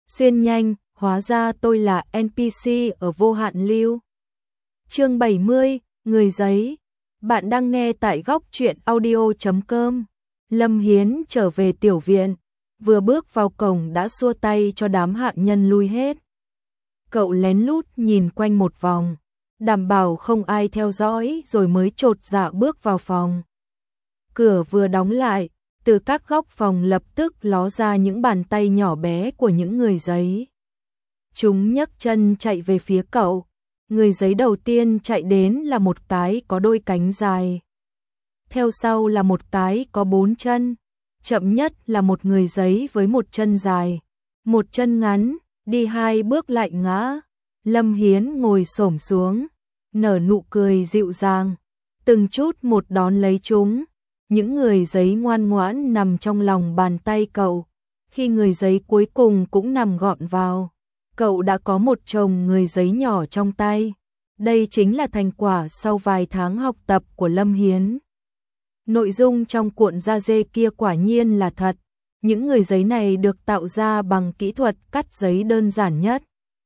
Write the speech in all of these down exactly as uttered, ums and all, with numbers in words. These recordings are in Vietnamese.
Xuyên nhanh, hóa ra tôi là en pê xê ở Vô Hạn Lưu. Chương bảy mươi, Người giấy. Bạn đang nghe tại góc truyện audio chấm com. Lâm Hiến trở về tiểu viện, vừa bước vào cổng đã xua tay cho đám hạ nhân lui hết. Cậu lén lút nhìn quanh một vòng, đảm bảo không ai theo dõi rồi mới chột dạ bước vào phòng. Cửa vừa đóng lại, từ các góc phòng lập tức ló ra những bàn tay nhỏ bé của những người giấy. Chúng nhấc chân chạy về phía cậu. Người giấy đầu tiên chạy đến là một cái có đôi cánh dài. Theo sau là một cái có bốn chân. Chậm nhất là một người giấy với một chân dài, một chân ngắn, đi hai bước lại ngã. Lâm Hiến ngồi xổm xuống, nở nụ cười dịu dàng, từng chút một đón lấy chúng. Những người giấy ngoan ngoãn nằm trong lòng bàn tay cậu. Khi người giấy cuối cùng cũng nằm gọn vào, cậu đã có một chồng người giấy nhỏ trong tay. Đây chính là thành quả sau vài tháng học tập của Lâm Hiến. Nội dung trong cuộn da dê kia quả nhiên là thật. Những người giấy này được tạo ra bằng kỹ thuật cắt giấy đơn giản nhất.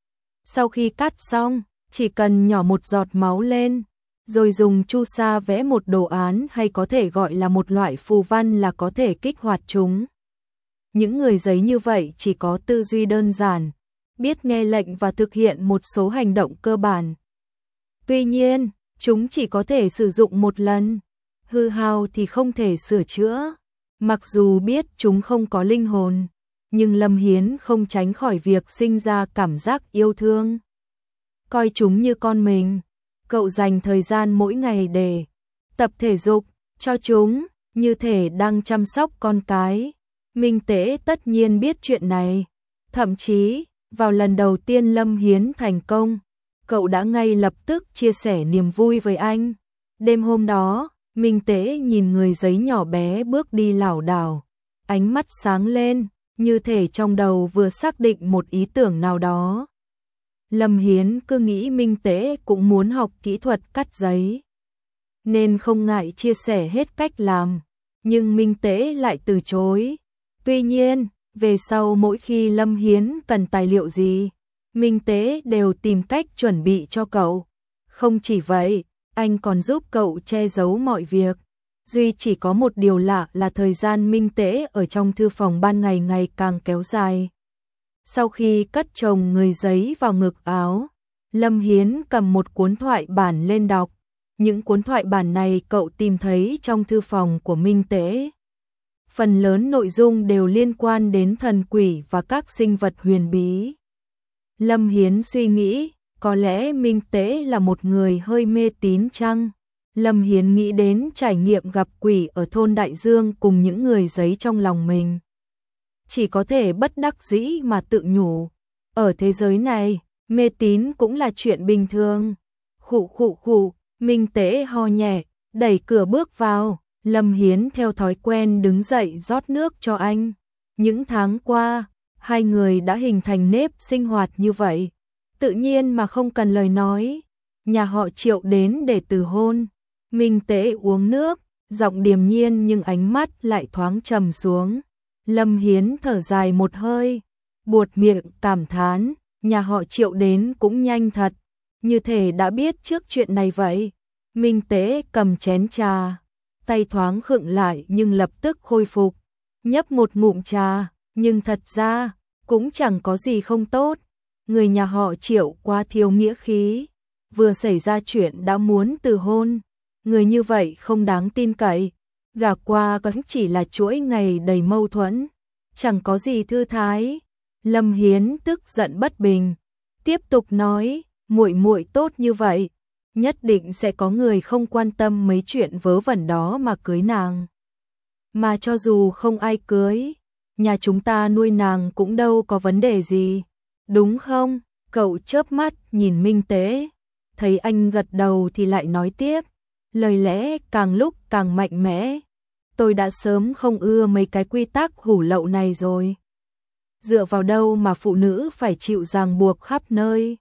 Sau khi cắt xong, chỉ cần nhỏ một giọt máu lên, rồi dùng chu sa vẽ một đồ án hay có thể gọi là một loại phù văn là có thể kích hoạt chúng. Những người giấy như vậy chỉ có tư duy đơn giản, biết nghe lệnh và thực hiện một số hành động cơ bản. Tuy nhiên, chúng chỉ có thể sử dụng một lần, hư hao thì không thể sửa chữa. Mặc dù biết chúng không có linh hồn, nhưng Lâm Hiến không tránh khỏi việc sinh ra cảm giác yêu thương. Coi chúng như con mình, cậu dành thời gian mỗi ngày để tập thể dục cho chúng, như thể đang chăm sóc con cái. Minh Tế tất nhiên biết chuyện này. Thậm chí, vào lần đầu tiên Lâm Hiến thành công, cậu đã ngay lập tức chia sẻ niềm vui với anh. Đêm hôm đó, Minh Tế nhìn người giấy nhỏ bé bước đi lảo đảo, ánh mắt sáng lên, như thể trong đầu vừa xác định một ý tưởng nào đó. Lâm Hiến cứ nghĩ Minh Tế cũng muốn học kỹ thuật cắt giấy, nên không ngại chia sẻ hết cách làm, nhưng Minh Tế lại từ chối. Tuy nhiên, về sau mỗi khi Lâm Hiến cần tài liệu gì, Minh Tế đều tìm cách chuẩn bị cho cậu. Không chỉ vậy, anh còn giúp cậu che giấu mọi việc. Duy chỉ có một điều lạ là thời gian Minh Tế ở trong thư phòng ban ngày ngày càng kéo dài. Sau khi cất chồng người giấy vào ngực áo, Lâm Hiến cầm một cuốn thoại bản lên đọc. Những cuốn thoại bản này cậu tìm thấy trong thư phòng của Minh Tế. Phần lớn nội dung đều liên quan đến thần quỷ và các sinh vật huyền bí. Lâm Hiến suy nghĩ, có lẽ Minh Tế là một người hơi mê tín chăng? Lâm Hiến nghĩ đến trải nghiệm gặp quỷ ở thôn Đại Dương cùng những người giấy trong lòng mình. Chỉ có thể bất đắc dĩ mà tự nhủ. Ở thế giới này, mê tín cũng là chuyện bình thường. Khụ khụ khụ, Minh Tế ho nhẹ, đẩy cửa bước vào. Lâm Hiến theo thói quen đứng dậy rót nước cho anh. Những tháng qua, hai người đã hình thành nếp sinh hoạt như vậy, tự nhiên mà không cần lời nói. Nhà họ Triệu đến để từ hôn. Minh Tế uống nước, giọng điềm nhiên nhưng ánh mắt lại thoáng trầm xuống. Lâm Hiến thở dài một hơi, buột miệng cảm thán, nhà họ Triệu đến cũng nhanh thật, như thể đã biết trước chuyện này vậy. Minh Tế cầm chén trà, tay thoáng khựng lại nhưng lập tức khôi phục, nhấp một ngụm trà, nhưng thật ra cũng chẳng có gì không tốt. Người nhà họ Triệu quá thiếu nghĩa khí, vừa xảy ra chuyện đã muốn từ hôn, người như vậy không đáng tin cậy. Gả qua cũng chỉ là chuỗi ngày đầy mâu thuẫn, chẳng có gì thư thái. Lâm Hiến tức giận bất bình, tiếp tục nói, muội muội tốt như vậy, nhất định sẽ có người không quan tâm mấy chuyện vớ vẩn đó mà cưới nàng. Mà cho dù không ai cưới, nhà chúng ta nuôi nàng cũng đâu có vấn đề gì, đúng không? Cậu chớp mắt nhìn Minh Tế, thấy anh gật đầu thì lại nói tiếp, lời lẽ càng lúc càng mạnh mẽ. Tôi đã sớm không ưa mấy cái quy tắc hủ lậu này rồi. Dựa vào đâu mà phụ nữ phải chịu ràng buộc khắp nơi?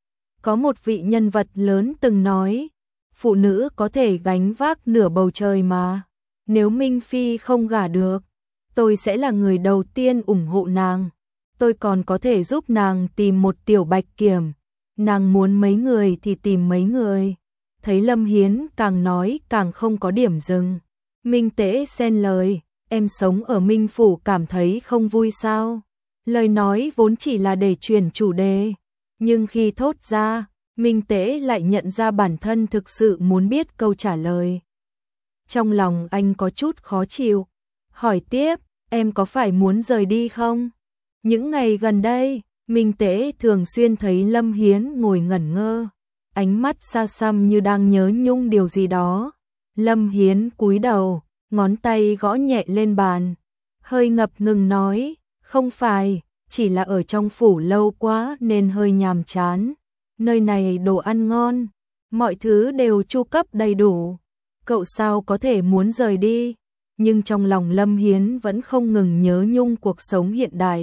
Có một vị nhân vật lớn từng nói, phụ nữ có thể gánh vác nửa bầu trời mà. Nếu Minh Phi không gả được, tôi sẽ là người đầu tiên ủng hộ nàng. tôi còn có thể giúp nàng tìm một tiểu bạch kiểm, nàng muốn mấy người thì tìm mấy người. Thấy Lâm Hiến càng nói càng không có điểm dừng. Minh Tế xen lời, em sống ở Minh Phủ cảm thấy không vui sao? Lời nói vốn chỉ là để chuyển chủ đề, nhưng khi thốt ra, Minh Tế lại nhận ra bản thân thực sự muốn biết câu trả lời. Trong lòng anh có chút khó chịu, hỏi tiếp, em có phải muốn rời đi không? Những ngày gần đây, Minh Tế thường xuyên thấy Lâm Hiến ngồi ngẩn ngơ, ánh mắt xa xăm như đang nhớ nhung điều gì đó. Lâm Hiến cúi đầu, ngón tay gõ nhẹ lên bàn, hơi ngập ngừng nói, không phải, chỉ là ở trong phủ lâu quá nên hơi nhàm chán. Nơi này đồ ăn ngon, mọi thứ đều chu cấp đầy đủ. Cậu sao có thể muốn rời đi? Nhưng trong lòng Lâm Hiến vẫn không ngừng nhớ nhung cuộc sống hiện đại.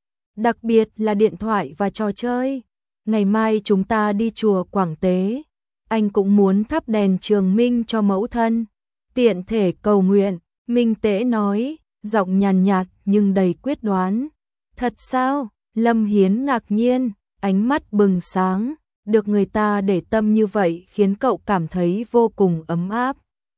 Đặc biệt là điện thoại và trò chơi. Ngày mai chúng ta đi chùa Quảng Tế. Anh cũng muốn thắp đèn trường minh cho mẫu thân. Tiện thể cầu nguyện, Minh Tế nói, giọng nhàn nhạt nhưng đầy quyết đoán. Thật sao? Lâm Hiến ngạc nhiên, ánh mắt bừng sáng. Được người ta để tâm như vậy khiến cậu cảm thấy vô cùng ấm áp.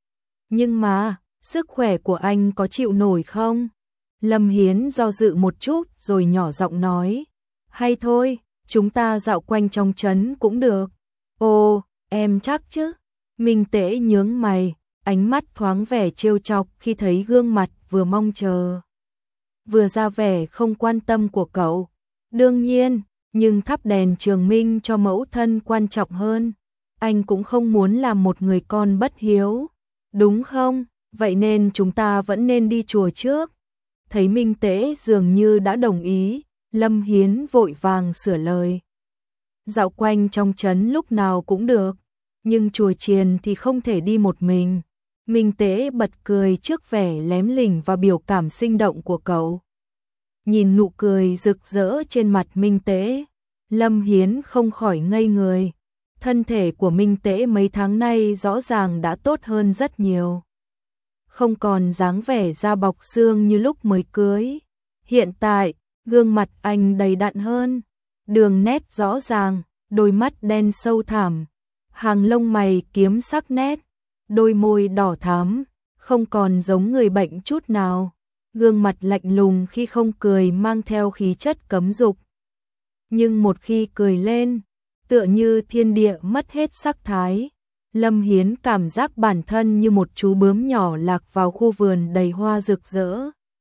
Nhưng mà, sức khỏe của anh có chịu nổi không? Lâm Hiến do dự một chút rồi nhỏ giọng nói. Hay thôi, chúng ta dạo quanh trong trấn cũng được. Ồ, em chắc chứ? Minh Tế nhướng mày, ánh mắt thoáng vẻ trêu chọc khi thấy gương mặt vừa mong chờ, vừa ra vẻ không quan tâm của cậu. Đương nhiên, nhưng thắp đèn trường minh cho mẫu thân quan trọng hơn. Anh cũng không muốn làm một người con bất hiếu, đúng không? Vậy nên chúng ta vẫn nên đi chùa trước. Thấy Minh Tế dường như đã đồng ý, Lâm Hiến vội vàng sửa lời. Dạo quanh trong trấn lúc nào cũng được, nhưng chùa chiền thì không thể đi một mình. Minh Tế bật cười trước vẻ lém lỉnh và biểu cảm sinh động của cậu. Nhìn nụ cười rực rỡ trên mặt Minh Tế, Lâm Hiến không khỏi ngây người. Thân thể của Minh Tế mấy tháng nay rõ ràng đã tốt hơn rất nhiều. Không còn dáng vẻ da bọc xương như lúc mới cưới. Hiện tại, gương mặt anh đầy đặn hơn, đường nét rõ ràng, đôi mắt đen sâu thẳm, hàng lông mày kiếm sắc nét, đôi môi đỏ thắm, không còn giống người bệnh chút nào. Gương mặt lạnh lùng khi không cười mang theo khí chất cấm dục. Nhưng một khi cười lên, tựa như thiên địa mất hết sắc thái. Lâm Hiến cảm giác bản thân như một chú bướm nhỏ lạc vào khu vườn đầy hoa rực rỡ.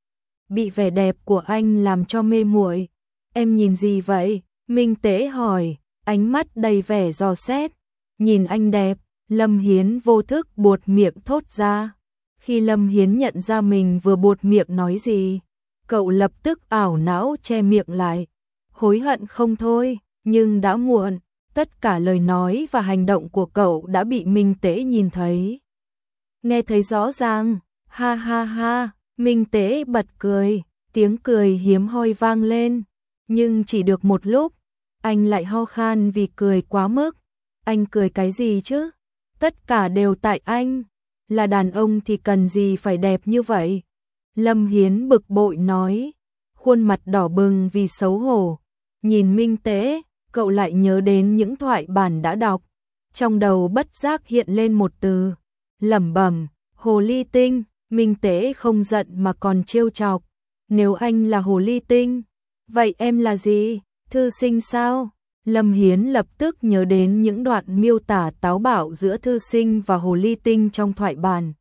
Bị vẻ đẹp của anh làm cho mê muội. Em nhìn gì vậy? Minh Tế hỏi, ánh mắt đầy vẻ dò xét. Nhìn anh đẹp, Lâm Hiến vô thức buột miệng thốt ra. Khi Lâm Hiến nhận ra mình vừa buột miệng nói gì, cậu lập tức ảo não che miệng lại. Hối hận không thôi, nhưng đã muộn. Tất cả lời nói và hành động của cậu đã bị Minh Tế nhìn thấy. Nghe thấy rõ ràng, ha ha ha, Minh Tế bật cười, tiếng cười hiếm hoi vang lên. Nhưng chỉ được một lúc, anh lại ho khan vì cười quá mức. Anh cười cái gì chứ? Tất cả đều tại anh. Là đàn ông thì cần gì phải đẹp như vậy? Lâm Hiến bực bội nói, khuôn mặt đỏ bừng vì xấu hổ. Nhìn Minh Tế, cậu lại nhớ đến những thoại bản đã đọc. Trong đầu bất giác hiện lên một từ, lẩm bẩm, hồ ly tinh. Minh Tế không giận mà còn trêu chọc. Nếu anh là hồ ly tinh, vậy em là gì? Thư sinh sao? Lâm Hiến lập tức nhớ đến những đoạn miêu tả táo bạo giữa thư sinh và hồ ly tinh trong thoại bản.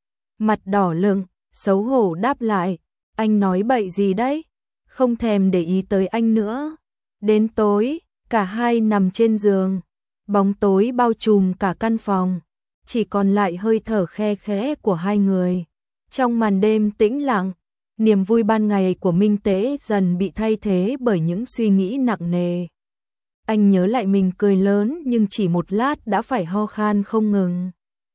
Mặt đỏ lựng, xấu hổ đáp lại, anh nói bậy gì đấy? Không thèm để ý tới anh nữa. Đến tối, cả hai nằm trên giường, bóng tối bao trùm cả căn phòng, chỉ còn lại hơi thở khe khẽ của hai người. Trong màn đêm tĩnh lặng, niềm vui ban ngày của Minh Tế dần bị thay thế bởi những suy nghĩ nặng nề. Anh nhớ lại mình cười lớn nhưng chỉ một lát đã phải ho khan không ngừng.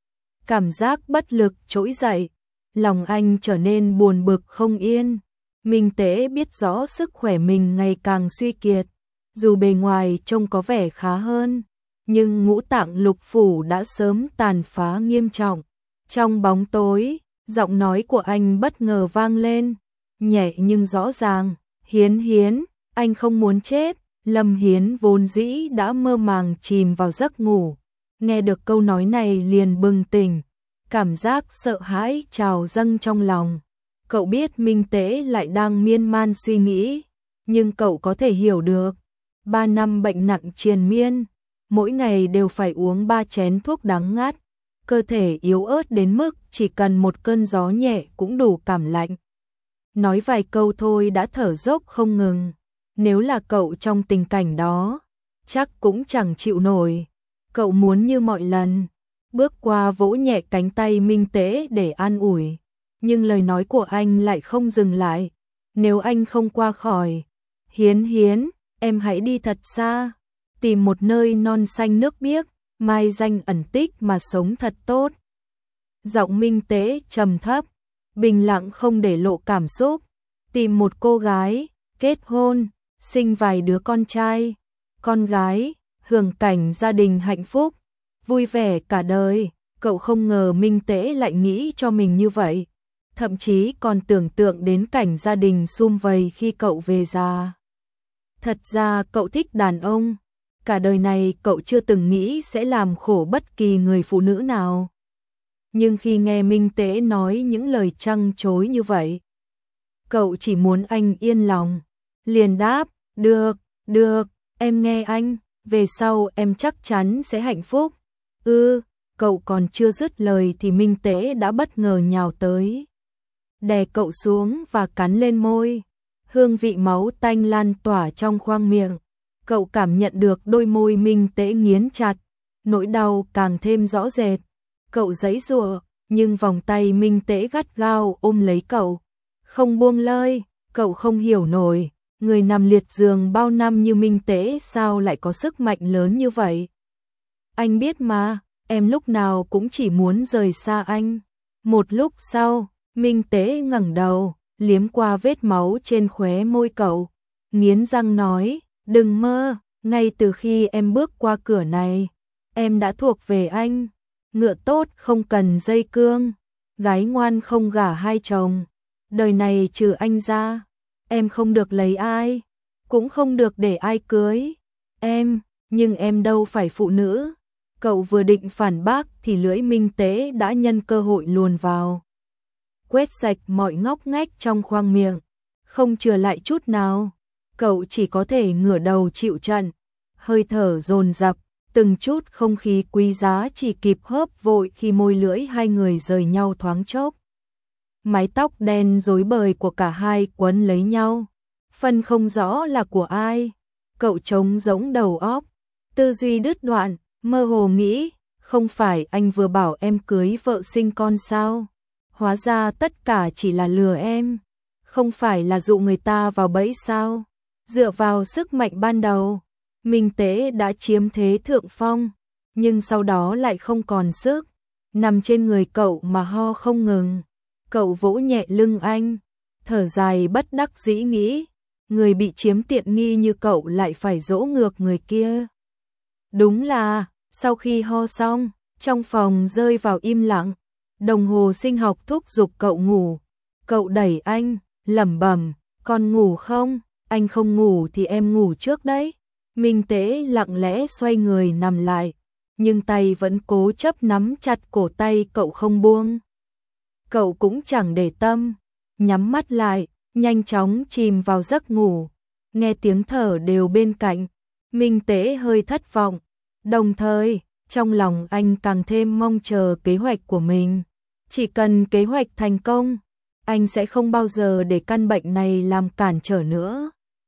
Cảm giác bất lực trỗi dậy, lòng anh trở nên buồn bực không yên. Minh Tế biết rõ sức khỏe mình ngày càng suy kiệt, dù bề ngoài trông có vẻ khá hơn, nhưng ngũ tạng lục phủ đã sớm tàn phá nghiêm trọng. Trong bóng tối, giọng nói của anh bất ngờ vang lên, nhẹ nhưng rõ ràng, Hiến Hiến, Anh không muốn chết. Lâm Hiến vốn dĩ đã mơ màng chìm vào giấc ngủ, nghe được câu nói này liền bừng tỉnh, cảm giác sợ hãi trào dâng trong lòng. Cậu biết Minh Tế lại đang miên man suy nghĩ, nhưng cậu có thể hiểu được. Ba năm bệnh nặng triền miên, mỗi ngày đều phải uống ba chén thuốc đắng ngắt, cơ thể yếu ớt đến mức chỉ cần một cơn gió nhẹ cũng đủ cảm lạnh. Nói vài câu thôi đã thở dốc không ngừng. Nếu là cậu trong tình cảnh đó, chắc cũng chẳng chịu nổi. Cậu muốn như mọi lần, bước qua vỗ nhẹ cánh tay Minh Tế để an ủi. Nhưng lời nói của anh lại không dừng lại. Nếu anh không qua khỏi, Hiến Hiến, em hãy đi thật xa, tìm một nơi non xanh nước biếc, mai danh ẩn tích mà sống thật tốt. Giọng Minh Tế trầm thấp, bình lặng không để lộ cảm xúc. Tìm một cô gái, kết hôn, sinh vài đứa con trai, con gái, hưởng cảnh gia đình hạnh phúc, vui vẻ cả đời. Cậu không ngờ Minh Tế lại nghĩ cho mình như vậy, thậm chí còn tưởng tượng đến cảnh gia đình sum vầy khi cậu về già. Thật ra cậu thích đàn ông, cả đời này cậu chưa từng nghĩ sẽ làm khổ bất kỳ người phụ nữ nào. Nhưng khi nghe Minh Tế nói những lời trăng trối như vậy, cậu chỉ muốn anh yên lòng, liền đáp, được, được, em nghe anh, về sau em chắc chắn sẽ hạnh phúc. Ư, ừ, cậu còn chưa dứt lời thì Minh Tế đã bất ngờ nhào tới, đè cậu xuống và cắn lên môi. Hương vị máu tanh lan tỏa trong khoang miệng, cậu cảm nhận được đôi môi Minh Tế nghiến chặt, nỗi đau càng thêm rõ rệt. Cậu giãy giụa, nhưng vòng tay Minh Tế gắt gao ôm lấy cậu, không buông lơi. Cậu không hiểu nổi, người nằm liệt giường bao năm như Minh Tế sao lại có sức mạnh lớn như vậy. Anh biết mà, em lúc nào cũng chỉ muốn rời xa anh. Một lúc sau, Minh Tế ngẩng đầu, liếm qua vết máu trên khóe môi cậu, nghiến răng nói, đừng mơ, ngay từ khi em bước qua cửa này, em đã thuộc về anh. Ngựa tốt không cần dây cương, gái ngoan không gả hai chồng. Đời này trừ anh ra, em không được lấy ai, cũng không được để ai cưới em, nhưng em đâu phải phụ nữ. Cậu vừa định phản bác thì lưỡi Minh Tế đã nhân cơ hội luồn vào, quét sạch mọi ngóc ngách trong khoang miệng, không chừa lại chút nào. Cậu chỉ có thể ngửa đầu chịu trận, hơi thở dồn dập, từng chút không khí quý giá chỉ kịp hớp vội khi môi lưỡi hai người rời nhau thoáng chốc. Mái tóc đen rối bời của cả hai quấn lấy nhau, phân không rõ là của ai. Cậu trống rỗng đầu óc, tư duy đứt đoạn, mơ hồ nghĩ, không phải anh vừa bảo em cưới vợ sinh con sao? Hóa ra tất cả chỉ là lừa em, không phải là dụ người ta vào bẫy sao? Dựa vào sức mạnh ban đầu, Minh Tế đã chiếm thế thượng phong, nhưng sau đó lại không còn sức, nằm trên người cậu mà ho không ngừng. Cậu vỗ nhẹ lưng anh, thở dài bất đắc dĩ nghĩ, người bị chiếm tiện nghi như cậu lại phải dỗ ngược người kia. Đúng là, sau khi ho xong, trong phòng rơi vào im lặng, đồng hồ sinh học thúc giục cậu ngủ. Cậu đẩy anh, lẩm bẩm, còn ngủ không? Anh không ngủ thì em ngủ trước đấy. Minh Tế lặng lẽ xoay người nằm lại, nhưng tay vẫn cố chấp nắm chặt cổ tay cậu không buông. Cậu cũng chẳng để tâm, nhắm mắt lại, nhanh chóng chìm vào giấc ngủ. Nghe tiếng thở đều bên cạnh, Minh Tế hơi thất vọng, đồng thời, trong lòng anh càng thêm mong chờ kế hoạch của mình. Chỉ cần kế hoạch thành công, anh sẽ không bao giờ để căn bệnh này làm cản trở nữa.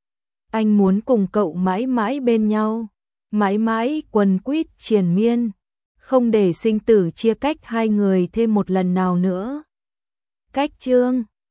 Anh muốn cùng cậu mãi mãi bên nhau, mãi mãi quấn quýt triền miên, không để sinh tử chia cách hai người thêm một lần nào nữa. Cách chương